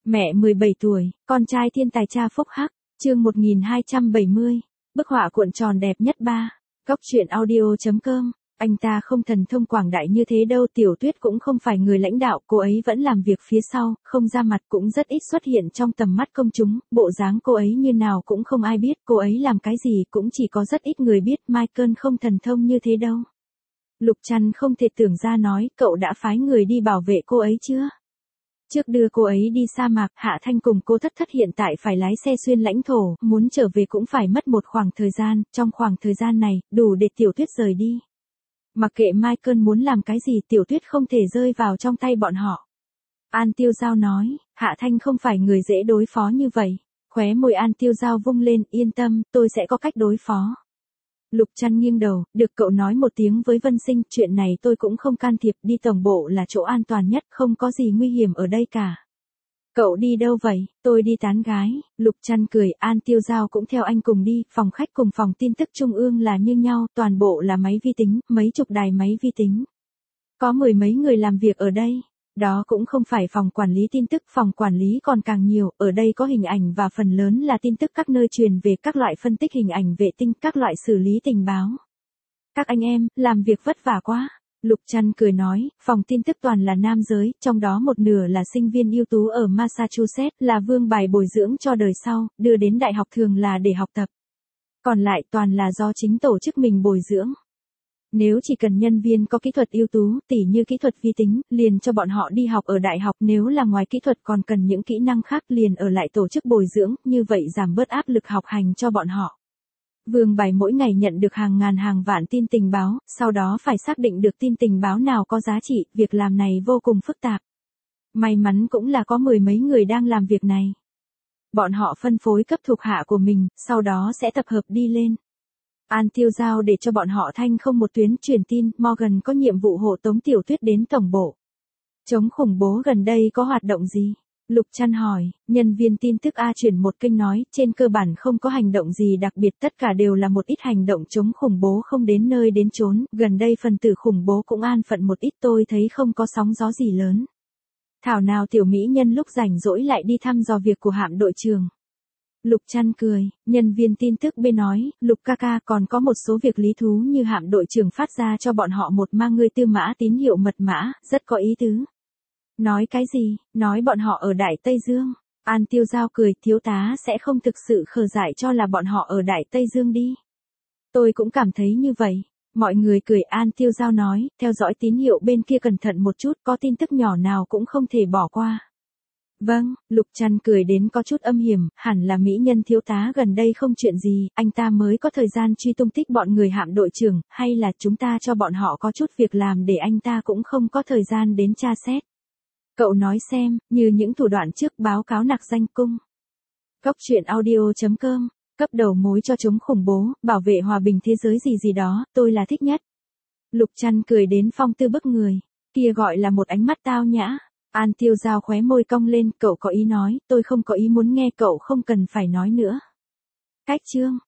Mẹ 17 tuổi, con trai thiên tài cha phúc hắc, chương 1270, bức họa cuộn tròn đẹp nhất ba. Góc truyện audio.com, anh ta không thần thông quảng đại như thế đâu. Tiểu Tuyết cũng không phải người lãnh đạo, cô ấy vẫn làm việc phía sau, không ra mặt, cũng rất ít xuất hiện trong tầm mắt công chúng, bộ dáng cô ấy như nào cũng không ai biết, cô ấy làm cái gì cũng chỉ có rất ít người biết. Michael không thần thông như thế đâu. Lục Trăn không thể tưởng ra nói, cậu đã phái người đi bảo vệ cô ấy chưa? Trước đưa cô ấy đi sa mạc, Hạ Thanh cùng cô Thất Thất hiện tại phải lái xe xuyên lãnh thổ, muốn trở về cũng phải mất một khoảng thời gian, trong khoảng thời gian này, đủ để Tiểu Tuyết rời đi. Mặc kệ Michael muốn làm cái gì, Tiểu Tuyết không thể rơi vào trong tay bọn họ. An Tiêu Giao nói, Hạ Thanh không phải người dễ đối phó như vậy. Khóe môi An Tiêu Giao vung lên, yên tâm, tôi sẽ có cách đối phó. Lục Trăn nghiêng đầu, được cậu nói một tiếng với Vân Sinh, chuyện này tôi cũng không can thiệp, đi tổng bộ là chỗ an toàn nhất, không có gì nguy hiểm ở đây cả. Cậu đi đâu vậy? Tôi đi tán gái. Lục Trăn cười, An Tiêu Giao cũng theo anh cùng đi, phòng khách cùng phòng tin tức trung ương là như nhau, toàn bộ là máy vi tính, mấy chục đài máy vi tính. Có mười mấy người làm việc ở đây. Đó cũng không phải phòng quản lý tin tức, phòng quản lý còn càng nhiều, ở đây có hình ảnh và phần lớn là tin tức các nơi truyền về, các loại phân tích hình ảnh vệ tinh, các loại xử lý tình báo. Các anh em, làm việc vất vả quá. Lục Trăn cười nói, phòng tin tức toàn là nam giới, trong đó một nửa là sinh viên ưu tú ở Massachusetts, là vương bài bồi dưỡng cho đời sau, đưa đến đại học thường là để học tập. Còn lại toàn là do chính tổ chức mình bồi dưỡng. Nếu chỉ cần nhân viên có kỹ thuật ưu tú, tỉ như kỹ thuật vi tính, liền cho bọn họ đi học ở đại học, nếu là ngoài kỹ thuật còn cần những kỹ năng khác liền ở lại tổ chức bồi dưỡng, như vậy giảm bớt áp lực học hành cho bọn họ. Vương bài mỗi ngày nhận được hàng ngàn hàng vạn tin tình báo, sau đó phải xác định được tin tình báo nào có giá trị, việc làm này vô cùng phức tạp. May mắn cũng là có mười mấy người đang làm việc này. Bọn họ phân phối cấp thuộc hạ của mình, sau đó sẽ tập hợp đi lên. An Tiêu Giao để cho bọn họ thanh không một tuyến truyền tin, Morgan có nhiệm vụ hộ tống Tiểu Tuyết đến tổng bộ. Chống khủng bố gần đây có hoạt động gì? Lục Trăn hỏi, nhân viên tin tức A chuyển một kênh nói, trên cơ bản không có hành động gì đặc biệt, tất cả đều là một ít hành động chống khủng bố không đến nơi đến chốn, gần đây phần tử khủng bố cũng an phận một ít, tôi thấy không có sóng gió gì lớn. Thảo nào tiểu mỹ nhân lúc rảnh rỗi lại đi thăm dò việc của hạm đội trưởng. Lục Trăn cười, nhân viên tin tức B nói, Lục ca ca còn có một số việc lý thú như hạm đội trưởng phát ra cho bọn họ một mang ngươi tư mã tín hiệu mật mã, rất có ý tứ. Nói cái gì? Nói bọn họ ở Đại Tây Dương. An Tiêu Giao cười, thiếu tá sẽ không thực sự khờ dại cho là bọn họ ở Đại Tây Dương đi. Tôi cũng cảm thấy như vậy. Mọi người cười. An Tiêu Giao nói, theo dõi tín hiệu bên kia cẩn thận một chút, có tin tức nhỏ nào cũng không thể bỏ qua. Vâng, Lục Trăn cười đến có chút âm hiểm, hẳn là mỹ nhân thiếu tá gần đây không chuyện gì, anh ta mới có thời gian truy tung tích bọn người hạm đội trưởng, hay là chúng ta cho bọn họ có chút việc làm để anh ta cũng không có thời gian đến tra xét. Cậu nói xem, như những thủ đoạn trước báo cáo nặc danh cung. Góc truyện audio.com, cấp đầu mối cho chống khủng bố, bảo vệ hòa bình thế giới gì gì đó, tôi là thích nhất. Lục Trăn cười đến phong tư bức người, kia gọi là một ánh mắt tao nhã. An Tiêu Giao khóe môi cong lên, cậu có ý nói, tôi không có ý muốn nghe, cậu không cần phải nói nữa. Cách chương.